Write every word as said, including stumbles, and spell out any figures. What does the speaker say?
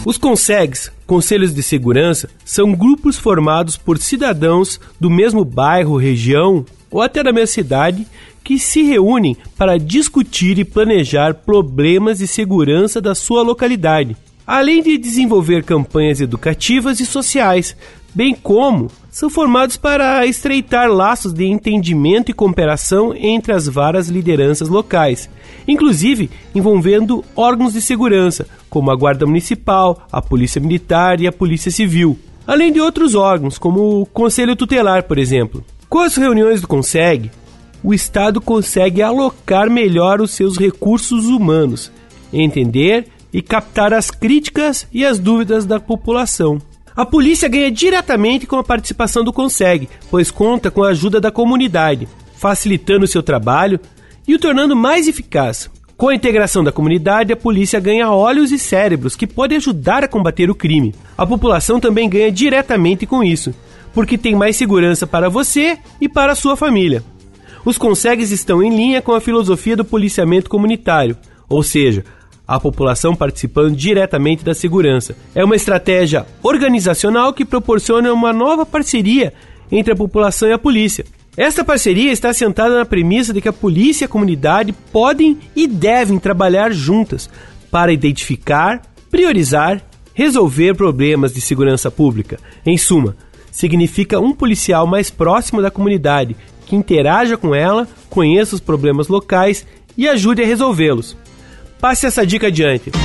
Os CONSEGs, Conselhos de Segurança, são grupos formados por cidadãos do mesmo bairro, região ou até da mesma cidade que se reúnem para discutir e planejar problemas de segurança da sua localidade, além de desenvolver campanhas educativas e sociais, bem como são formados para estreitar laços de entendimento e cooperação entre as várias lideranças locais, inclusive envolvendo órgãos de segurança, como a Guarda Municipal, a Polícia Militar e a Polícia Civil, além de outros órgãos, como o Conselho Tutelar, por exemplo. Com as reuniões do CONSEG, o Estado consegue alocar melhor os seus recursos humanos, entender e captar as críticas e as dúvidas da população. A polícia ganha diretamente com a participação do CONSEG, pois conta com a ajuda da comunidade, facilitando o seu trabalho e o tornando mais eficaz. Com a integração da comunidade, a polícia ganha olhos e cérebros que podem ajudar a combater o crime. A população também ganha diretamente com isso, porque tem mais segurança para você e para a sua família. Os CONSEGs estão em linha com a filosofia do policiamento comunitário, ou seja, a população participando diretamente da segurança. É uma estratégia organizacional que proporciona uma nova parceria entre a população e a polícia. Esta parceria está assentada na premissa de que a polícia e a comunidade podem e devem trabalhar juntas para identificar, priorizar, resolver problemas de segurança pública. Em suma, significa um policial mais próximo da comunidade, que interaja com ela, conheça os problemas locais e ajude a resolvê-los. Passe essa dica adiante.